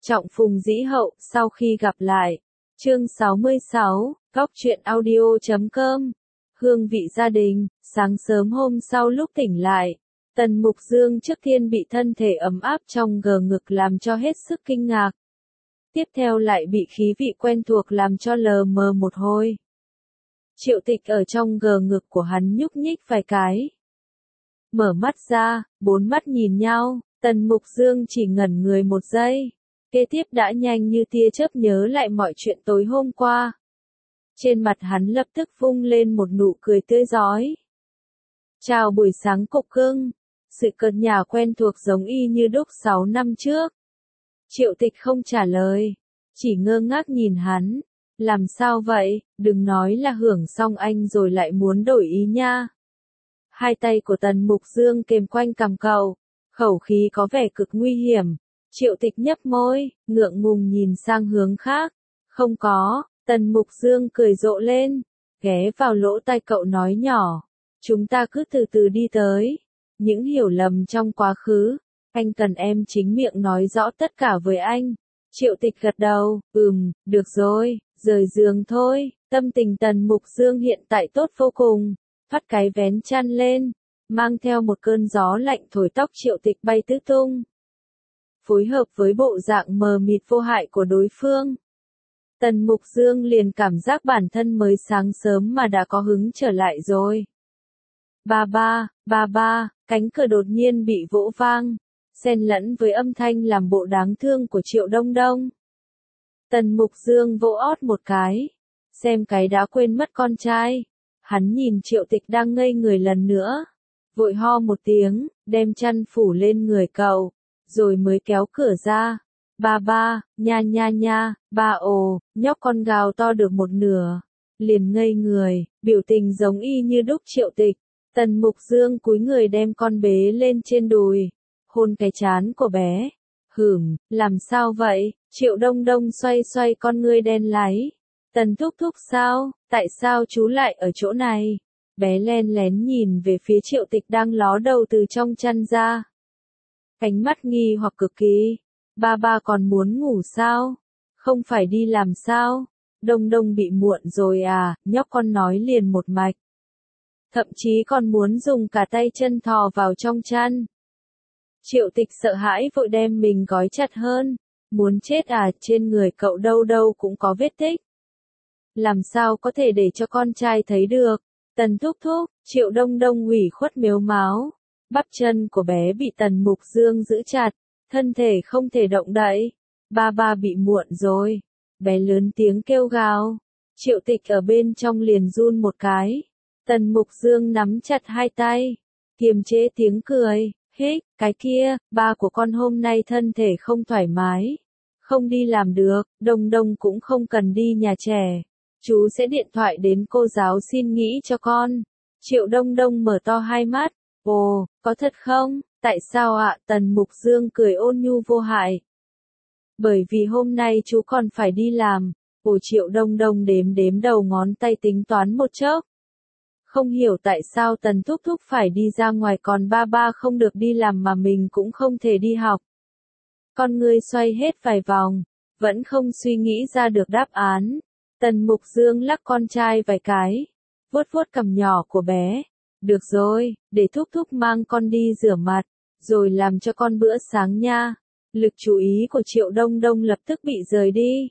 Trọng Phùng Dĩ Hậu, sau khi gặp lại. Chương 66, Góc truyện audio.com. Hương vị gia đình. Sáng sớm hôm sau lúc tỉnh lại, Tần Mục Dương trước tiên bị thân thể ấm áp trong gờ ngực làm cho hết sức kinh ngạc. Tiếp theo lại bị khí vị quen thuộc làm cho lờ mờ một hồi. Triệu Tịch ở trong gờ ngực của hắn nhúc nhích vài cái. Mở mắt ra, bốn mắt nhìn nhau, Tần Mục Dương chỉ ngẩn người một giây. Kế tiếp đã nhanh như tia chớp nhớ lại mọi chuyện tối hôm qua. Trên mặt hắn lập tức vung lên một nụ cười tươi rói. Chào buổi sáng cục cưng. Sự cợt nhả quen thuộc giống y như đúc 6 năm trước. Triệu Tịch không trả lời, chỉ ngơ ngác nhìn hắn. Làm sao vậy, đừng nói là hưởng xong anh rồi lại muốn đổi ý nha. Hai tay của Tần Mục Dương kềm quanh cằm cậu, khẩu khí có vẻ cực nguy hiểm. Triệu Tịch nhấp môi, ngượng ngùng nhìn sang hướng khác. Không có, Tần Mục Dương cười rộ lên, ghé vào lỗ tai cậu nói nhỏ. Chúng ta cứ từ từ đi tới. Những hiểu lầm trong quá khứ, anh cần em chính miệng nói rõ tất cả với anh. Triệu Tịch gật đầu, được rồi, rời giường thôi. Tâm tình Tần Mục Dương hiện tại tốt vô cùng, thoát cái vén chăn lên, mang theo một cơn gió lạnh thổi tóc Triệu Tịch bay tứ tung. Phối hợp với bộ dạng mờ mịt vô hại của đối phương, Tần Mục Dương liền cảm giác bản thân mới sáng sớm mà đã có hứng trở lại rồi. Ba ba, cánh cửa đột nhiên bị vỗ vang, xen lẫn với âm thanh làm bộ đáng thương của Triệu Đông Đông. Tần Mục Dương vỗ ót một cái, xem cái đã quên mất con trai. Hắn nhìn Triệu Tịch đang ngây người lần nữa, vội ho một tiếng, đem chăn phủ lên người cậu, rồi mới kéo cửa ra. Ba, nha, ba ồ, nhóc con gào to được một nửa, liền ngây người, biểu tình giống y như đúc Triệu Tịch. Tần Mục Dương cúi người đem con bế lên trên đùi, hôn cái trán của bé. Làm sao vậy? Triệu Đông Đông xoay xoay con ngươi đen láy. Tần thúc thúc sao? Tại sao chú lại ở chỗ này? Bé len lén nhìn về phía Triệu Tịch đang ló đầu từ trong chăn ra. Ánh mắt nghi hoặc cực kỳ. Ba còn muốn ngủ sao? Không phải đi làm sao? Đông Đông bị muộn rồi à? Nhóc con nói liền một mạch. Thậm chí còn muốn dùng cả tay chân thò vào trong chăn. Triệu Tịch sợ hãi vội đem mình gói chặt hơn. Muốn chết à, trên người cậu đâu đâu cũng có vết tích. Làm sao có thể để cho con trai thấy được? Tần thúc thúc, Triệu Đông Đông ủy khuất mếu máo. Bắp chân của bé bị Tần Mục Dương giữ chặt, thân thể không thể động đậy. Ba bị muộn rồi. Bé lớn tiếng kêu gào. Triệu Tịch ở bên trong liền run một cái. Tần Mục Dương nắm chặt hai tay, kiềm chế tiếng cười, hích, cái kia, ba của con hôm nay thân thể không thoải mái, không đi làm được, Đông Đông cũng không cần đi nhà trẻ, chú sẽ điện thoại đến cô giáo xin nghỉ cho con. Triệu Đông Đông mở to hai mắt, ồ, có thật không, tại sao ạ? Tần Mục Dương cười ôn nhu vô hại. Bởi vì hôm nay chú còn phải đi làm. Ồ, Triệu Đông Đông đếm đầu ngón tay tính toán một chốc. Không hiểu tại sao Tần thúc thúc phải đi ra ngoài còn ba không được đi làm mà mình cũng không thể đi học. Con ngươi xoay hết vài vòng, vẫn không suy nghĩ ra được đáp án. Tần Mục Dương lắc con trai vài cái, vuốt vuốt cằm nhỏ của bé. Được rồi, để thúc thúc mang con đi rửa mặt, rồi làm cho con bữa sáng nha. Lực chú ý của Triệu Đông Đông lập tức bị rời đi.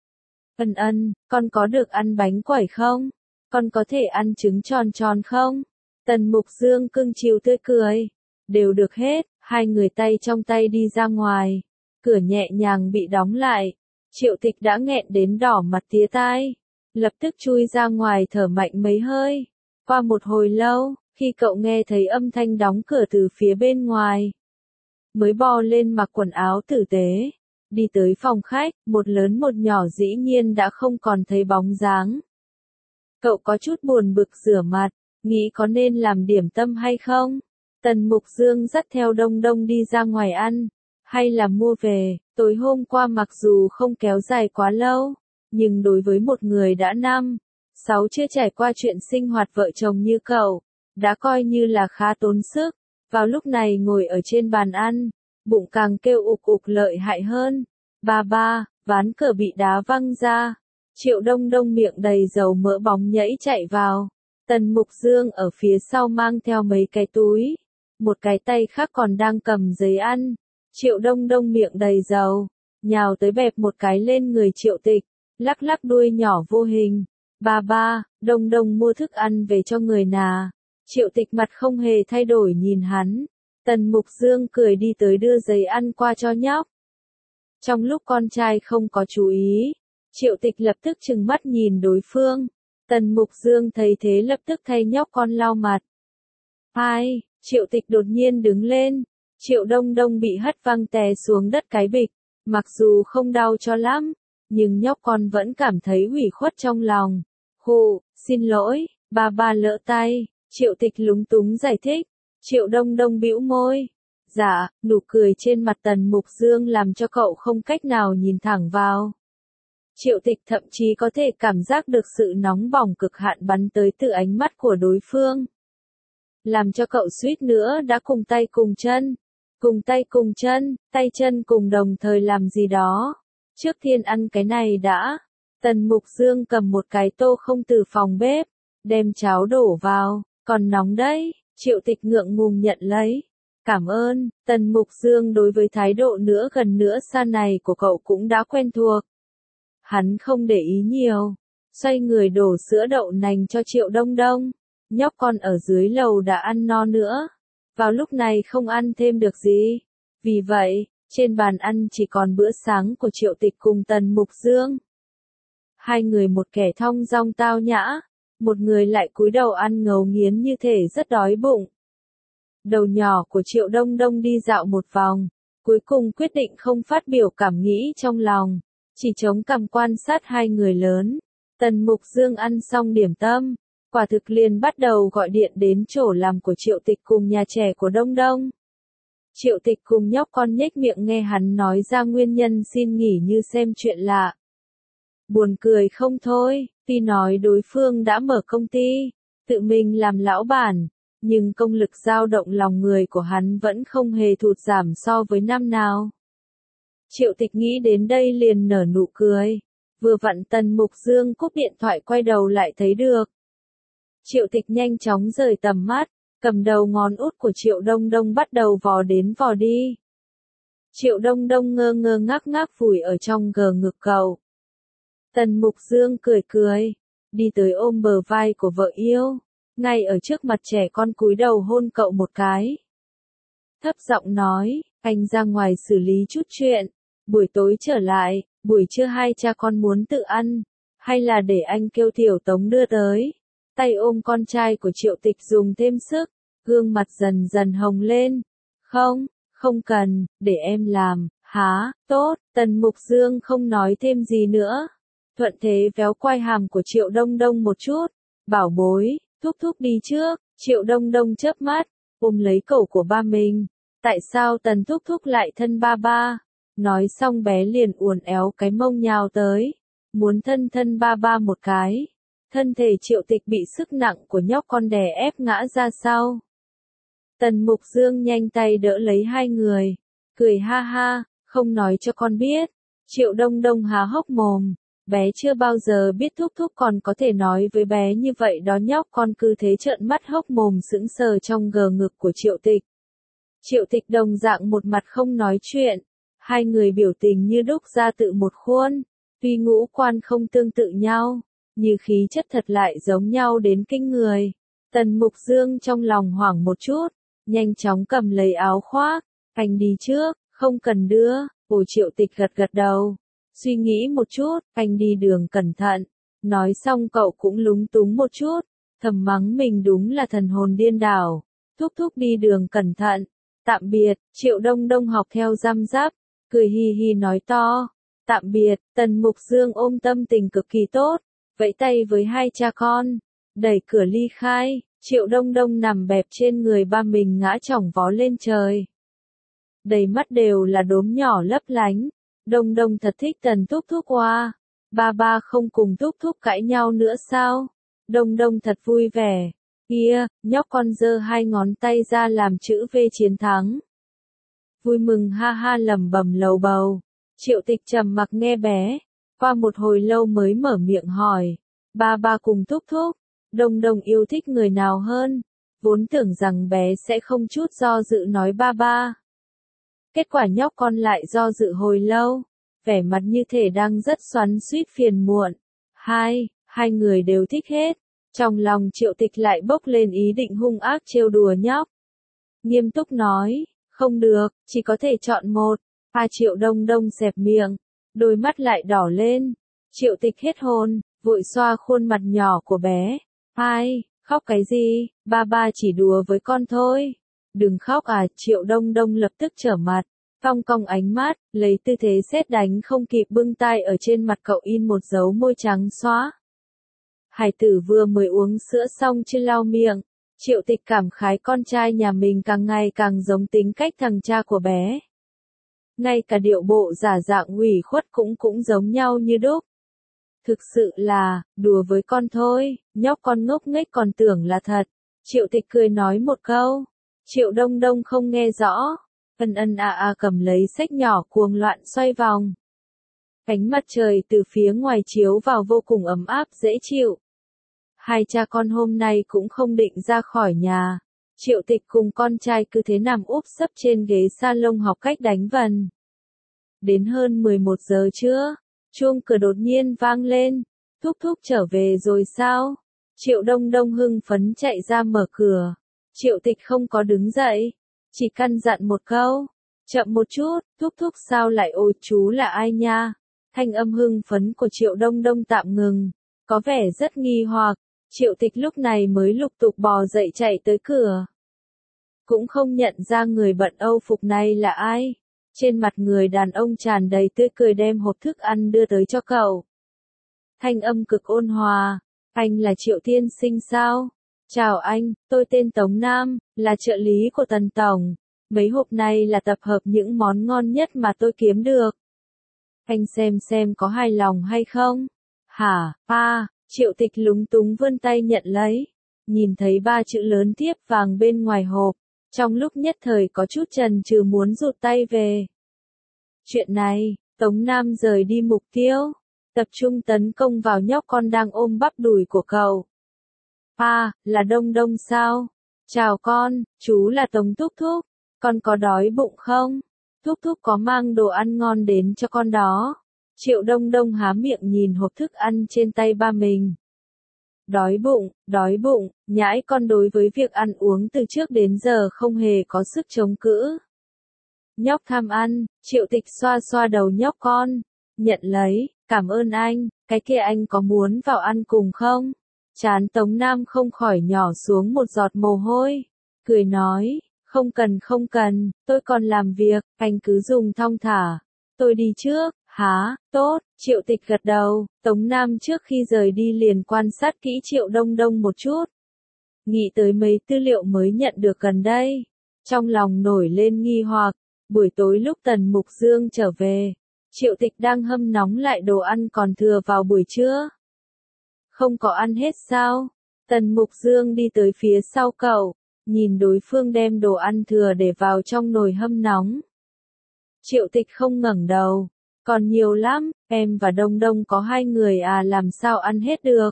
Con có được ăn bánh quẩy không? Con có thể ăn trứng tròn tròn không? Tần Mục Dương cưng chiều tươi cười. Đều được hết, hai người tay trong tay đi ra ngoài. Cửa nhẹ nhàng bị đóng lại. Triệu Tịch đã nghẹn đến đỏ mặt tía tai. Lập tức chui ra ngoài thở mạnh mấy hơi. Qua một hồi lâu, khi cậu nghe thấy âm thanh đóng cửa từ phía bên ngoài, mới bò lên mặc quần áo tử tế. Đi tới phòng khách, một lớn một nhỏ dĩ nhiên đã không còn thấy bóng dáng. Cậu có chút buồn bực rửa mặt, nghĩ có nên làm điểm tâm hay không? Tần Mục Dương dắt theo Đông Đông đi ra ngoài ăn, hay là mua về. Tối hôm qua mặc dù không kéo dài quá lâu, nhưng đối với một người đã 6 chưa trải qua chuyện sinh hoạt vợ chồng như cậu, đã coi như là khá tốn sức. Vào lúc này ngồi ở trên bàn ăn, bụng càng kêu ục ục lợi hại hơn. Ba ba, ván cờ bị đá văng ra. Triệu Đông Đông miệng đầy dầu mỡ bóng nhảy chạy vào. Tần Mục Dương ở phía sau mang theo mấy cái túi. Một cái tay khác còn đang cầm giấy ăn. Triệu Đông Đông miệng đầy dầu. Nhào tới bẹp một cái lên người Triệu Tịch. Lắc lắc đuôi nhỏ vô hình. Ba ba, Đông Đông mua thức ăn về cho người nà. Triệu Tịch mặt không hề thay đổi nhìn hắn. Tần Mục Dương cười đi tới đưa giấy ăn qua cho nhóc. Trong lúc con trai không có chú ý, Triệu Tịch lập tức trừng mắt nhìn đối phương. Tần Mục Dương thấy thế lập tức thay nhóc con lau mặt. Ai, Triệu Tịch đột nhiên đứng lên. Triệu Đông Đông bị hất văng té xuống đất cái bịch. Mặc dù không đau cho lắm, nhưng nhóc con vẫn cảm thấy ủy khuất trong lòng. Hù, xin lỗi, ba ba lỡ tay. Triệu Tịch lúng túng giải thích. Triệu Đông Đông bĩu môi. Dạ, nụ cười trên mặt Tần Mục Dương làm cho cậu không cách nào nhìn thẳng vào. Triệu Tịch thậm chí có thể cảm giác được sự nóng bỏng cực hạn bắn tới từ ánh mắt của đối phương. Làm cho cậu suýt nữa đã cùng tay cùng chân. Cùng tay cùng chân, tay chân cùng đồng thời làm gì đó. Trước tiên ăn cái này đã. Tần Mục Dương cầm một cái tô không từ phòng bếp, đem cháo đổ vào, còn nóng đấy. Triệu Tịch ngượng ngùng nhận lấy. Cảm ơn, Tần Mục Dương đối với thái độ nữa gần nữa xa này của cậu cũng đã quen thuộc. Hắn không để ý nhiều, xoay người đổ sữa đậu nành cho Triệu Đông Đông. Nhóc con ở dưới lầu đã ăn no nữa, vào lúc này không ăn thêm được gì. Vì vậy, trên bàn ăn chỉ còn bữa sáng của Triệu Tịch cùng Tần Mục Dương. Hai người một kẻ thong dong tao nhã, một người lại cúi đầu ăn ngấu nghiến như thể rất đói bụng. Đầu nhỏ của Triệu Đông Đông đi dạo một vòng, cuối cùng quyết định không phát biểu cảm nghĩ trong lòng, chỉ chống cằm quan sát hai người lớn. Tần Mục Dương ăn xong điểm tâm, quả thực liền bắt đầu gọi điện đến chỗ làm của Triệu Tịch cùng nhà trẻ của Đông Đông. Triệu Tịch cùng nhóc con nhếch miệng nghe hắn nói ra nguyên nhân xin nghỉ như xem chuyện lạ. Buồn cười không thôi, tuy nói đối phương đã mở công ty, tự mình làm lão bản, nhưng công lực dao động lòng người của hắn vẫn không hề thụt giảm so với năm nào. Triệu Tịch nghĩ đến đây liền nở nụ cười. Vừa vặn Tần Mục Dương cúp điện thoại quay đầu lại thấy được. Triệu Tịch nhanh chóng rời tầm mắt, cầm đầu ngón út của Triệu Đông Đông bắt đầu vò đến vò đi. Triệu Đông Đông ngơ ngơ ngác ngác vùi ở trong gờ ngực cậu. Tần Mục Dương cười cười, đi tới ôm bờ vai của vợ yêu, ngay ở trước mặt trẻ con cúi đầu hôn cậu một cái. Thấp giọng nói, anh ra ngoài xử lý chút chuyện, buổi tối trở lại, buổi trưa hai cha con muốn tự ăn, hay là để anh kêu Tiểu Tống đưa tới. Tay ôm con trai của Triệu Tịch dùng thêm sức, gương mặt dần dần hồng lên. Không, không cần, để em làm, há, tốt. Tần Mục Dương không nói thêm gì nữa. Thuận thế véo quai hàm của Triệu Đông Đông một chút. Bảo bối, thúc thúc đi trước. Triệu Đông Đông chớp mắt, ôm lấy cổ của ba mình. Tại sao Tần thúc thúc lại thân ba ba? Nói xong bé liền uốn éo cái mông nhào tới, muốn thân thân ba ba một cái. Thân thể Triệu Tịch bị sức nặng của nhóc con đè ép ngã ra sau. Tần Mục Dương nhanh tay đỡ lấy hai người, cười ha ha, không nói cho con biết. Triệu Đông Đông há hốc mồm, bé chưa bao giờ biết thúc thúc còn có thể nói với bé như vậy đó. Nhóc con cứ thế trợn mắt hốc mồm sững sờ trong gờ ngực của Triệu Tịch. Triệu Tịch đồng dạng một mặt không nói chuyện, hai người biểu tình như đúc ra tự một khuôn, tuy ngũ quan không tương tự nhau, như khí chất thật lại giống nhau đến kinh người. Tần Mục Dương trong lòng hoảng một chút, nhanh chóng cầm lấy áo khoác, anh đi trước, không cần đưa. Ồ, Triệu Tịch gật gật đầu, suy nghĩ một chút, anh đi đường cẩn thận. Nói xong cậu cũng lúng túng một chút, thầm mắng mình đúng là thần hồn điên đảo. Thúc thúc đi đường cẩn thận, tạm biệt. Triệu Đông Đông học theo răm rắp, cười hi hi nói to, tạm biệt. Tần Mục Dương ôm tâm tình cực kỳ tốt, vẫy tay với hai cha con, đẩy cửa ly khai. Triệu Đông Đông nằm bẹp trên người ba mình ngã chỏng vó lên trời. Đầy mắt đều là đốm nhỏ lấp lánh. Đông Đông thật thích Tần thúc thúc qua. Ba ba không cùng thúc thúc cãi nhau nữa sao? Đông Đông thật vui vẻ. Kia, nhóc con giơ hai ngón tay ra làm chữ V chiến thắng. Vui mừng ha ha lẩm bẩm lầu bầu. Triệu Tịch trầm mặc nghe bé, qua một hồi lâu mới mở miệng hỏi, ba ba cùng thúc thúc, Đông Đông yêu thích người nào hơn? Vốn tưởng rằng bé sẽ không chút do dự nói ba ba. Kết quả nhóc con lại do dự hồi lâu, vẻ mặt như thể đang rất xoắn xuýt phiền muộn. Hai người đều thích hết. Trong lòng Triệu Tịch lại bốc lên ý định hung ác trêu đùa nhóc. Nghiêm túc nói, không được, chỉ có thể chọn một. Triệu Đông Đông xẹp miệng, đôi mắt lại đỏ lên. Triệu Tịch hết hồn, vội xoa khuôn mặt nhỏ của bé. Khóc cái gì, ba ba chỉ đùa với con thôi. Đừng khóc à, Triệu Đông Đông lập tức trở mặt, cong cong ánh mắt, lấy tư thế sét đánh không kịp bưng tay ở trên mặt cậu in một dấu môi trắng xóa. Hải tử vừa mới uống sữa xong chưa lau miệng, Triệu Tịch cảm khái con trai nhà mình càng ngày càng giống tính cách thằng cha của bé. Ngay cả điệu bộ giả dạng ủy khuất cũng giống nhau như đúc. Thực sự là, đùa với con thôi, nhóc con ngốc nghếch còn tưởng là thật. Triệu Tịch cười nói một câu. Triệu Đông Đông không nghe rõ. Cầm lấy xách nhỏ cuồng loạn xoay vòng. Ánh mặt trời từ phía ngoài chiếu vào vô cùng ấm áp dễ chịu. Hai cha con hôm nay cũng không định ra khỏi nhà. Triệu Tịch cùng con trai cứ thế nằm úp sấp trên ghế salon học cách đánh vần. Đến hơn 11 giờ trưa, chuông cửa đột nhiên vang lên. Thúc thúc trở về rồi sao? Triệu Đông Đông hưng phấn chạy ra mở cửa. Triệu Tịch không có đứng dậy, chỉ căn dặn một câu. Chậm một chút, thúc thúc sao lại ôi chú là ai nha? Thanh âm hưng phấn của Triệu Đông Đông tạm ngừng, có vẻ rất nghi hoặc. Triệu Tịch lúc này mới lục tục bò dậy chạy tới cửa. Cũng không nhận ra người bận Âu phục này là ai. Trên mặt người đàn ông tràn đầy tươi cười đem hộp thức ăn đưa tới cho cậu. Thanh âm cực ôn hòa, anh là Triệu tiên sinh sao? Chào anh, tôi tên Tống Nam, là trợ lý của Tần Tổng. Mấy hộp này là tập hợp những món ngon nhất mà tôi kiếm được. Anh xem có hài lòng hay không? Hả, pa? Triệu Tịch lúng túng vươn tay nhận lấy. Nhìn thấy 3 chữ lớn tiếp vàng bên ngoài hộp. Trong lúc nhất thời có chút chần chừ muốn rụt tay về. Chuyện này, Tống Nam rời đi mục tiêu. Tập trung tấn công vào nhóc con đang ôm bắp đùi của cậu. Là Đông Đông sao? Chào con, chú là Tống Thúc Thúc. Con có đói bụng không? Thúc Thúc có mang đồ ăn ngon đến cho con đó. Triệu Đông Đông há miệng nhìn hộp thức ăn trên tay ba mình. Đói bụng, nhãi con đối với việc ăn uống từ trước đến giờ không hề có sức chống cự. Nhóc tham ăn, Triệu Tịch xoa xoa đầu nhóc con. Nhận lấy, cảm ơn anh, cái kia anh có muốn vào ăn cùng không? Trán Tống Nam không khỏi nhỏ xuống một giọt mồ hôi. Cười nói, không cần, tôi còn làm việc, anh cứ dùng thong thả. Tôi đi trước. Hả, tốt, Triệu Tịch gật đầu. Tống Nam trước khi rời đi liền quan sát kỹ Triệu Đông Đông một chút. Nghĩ tới mấy tư liệu mới nhận được gần đây. Trong lòng nổi lên nghi hoặc, buổi tối lúc Tần Mục Dương trở về, Triệu Tịch đang hâm nóng lại đồ ăn còn thừa vào buổi trưa. Không có ăn hết sao? Tần Mục Dương đi tới phía sau cậu, nhìn đối phương đem đồ ăn thừa để vào trong nồi hâm nóng. Triệu Tịch không ngẩng đầu. Còn nhiều lắm, em và Đông Đông có 2 người à, làm sao ăn hết được?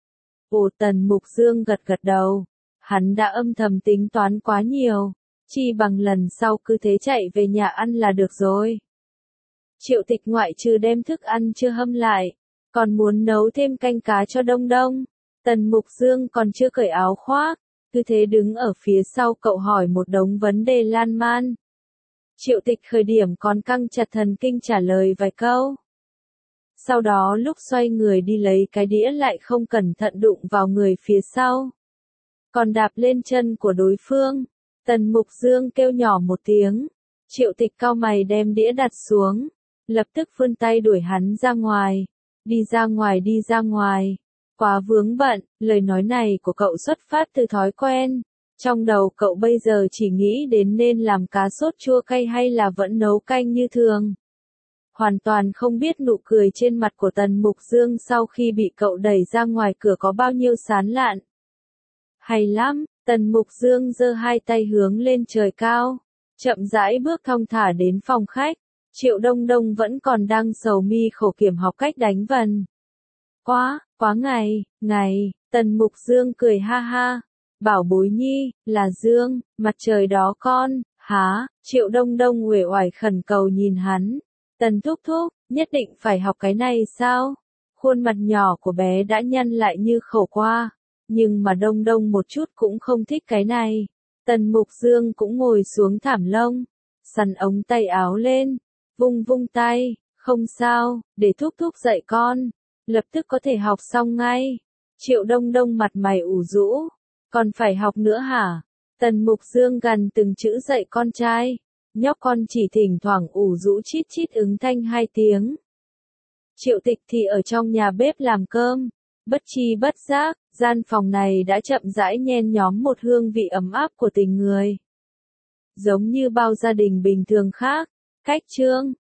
Tần Mục Dương gật đầu. Hắn đã âm thầm tính toán quá nhiều. Chi bằng lần sau cứ thế chạy về nhà ăn là được rồi. Triệu Tịch ngoại trừ đem thức ăn chưa hâm lại, còn muốn nấu thêm canh cá cho Đông Đông. Tần Mục Dương còn chưa cởi áo khoác, cứ thế đứng ở phía sau cậu hỏi một đống vấn đề lan man. Triệu Tịch khởi điểm còn căng chặt thần kinh trả lời vài câu. Sau đó lúc xoay người đi lấy cái đĩa lại không cẩn thận đụng vào người phía sau. Còn đạp lên chân của đối phương. Tần Mục Dương kêu nhỏ một tiếng. Triệu Tịch cau mày đem đĩa đặt xuống. Lập tức vươn tay đuổi hắn ra ngoài. Đi ra ngoài. Quá vướng bận, lời nói này của cậu xuất phát từ thói quen. Trong đầu cậu bây giờ chỉ nghĩ đến nên làm cá sốt chua cay hay là vẫn nấu canh như thường. Hoàn toàn không biết nụ cười trên mặt của Tần Mục Dương sau khi bị cậu đẩy ra ngoài cửa có bao nhiêu sán lạn. Hay lắm, Tần Mục Dương giơ 2 tay hướng lên trời cao, chậm rãi bước thong thả đến phòng khách. Triệu Đông Đông vẫn còn đang sầu mi khổ kiểm học cách đánh vần. Quá ngày, Tần Mục Dương cười ha ha. Bảo bối nhi, là Dương, mặt trời đó con, há, Triệu Đông Đông uể oải khẩn cầu nhìn hắn. Tần thúc thúc, nhất định phải học cái này sao? Khuôn mặt nhỏ của bé đã nhăn lại như khổ qua, nhưng mà Đông Đông một chút cũng không thích cái này. Tần Mục Dương cũng ngồi xuống thảm lông, sắn ống tay áo lên, vung vung tay, không sao, để thúc thúc dạy con, lập tức có thể học xong ngay. Triệu Đông Đông mặt mày ủ rũ, còn phải học nữa hả? Tần Mục Dương gần từng chữ dạy con trai, nhóc con chỉ thỉnh thoảng ủ rũ chít chít ứng thanh 2 tiếng. Triệu Tịch thì ở trong nhà bếp làm cơm, bất chi bất giác, gian phòng này đã chậm rãi nhen nhóm một hương vị ấm áp của tình người. Giống như bao gia đình bình thường khác, cách Trương,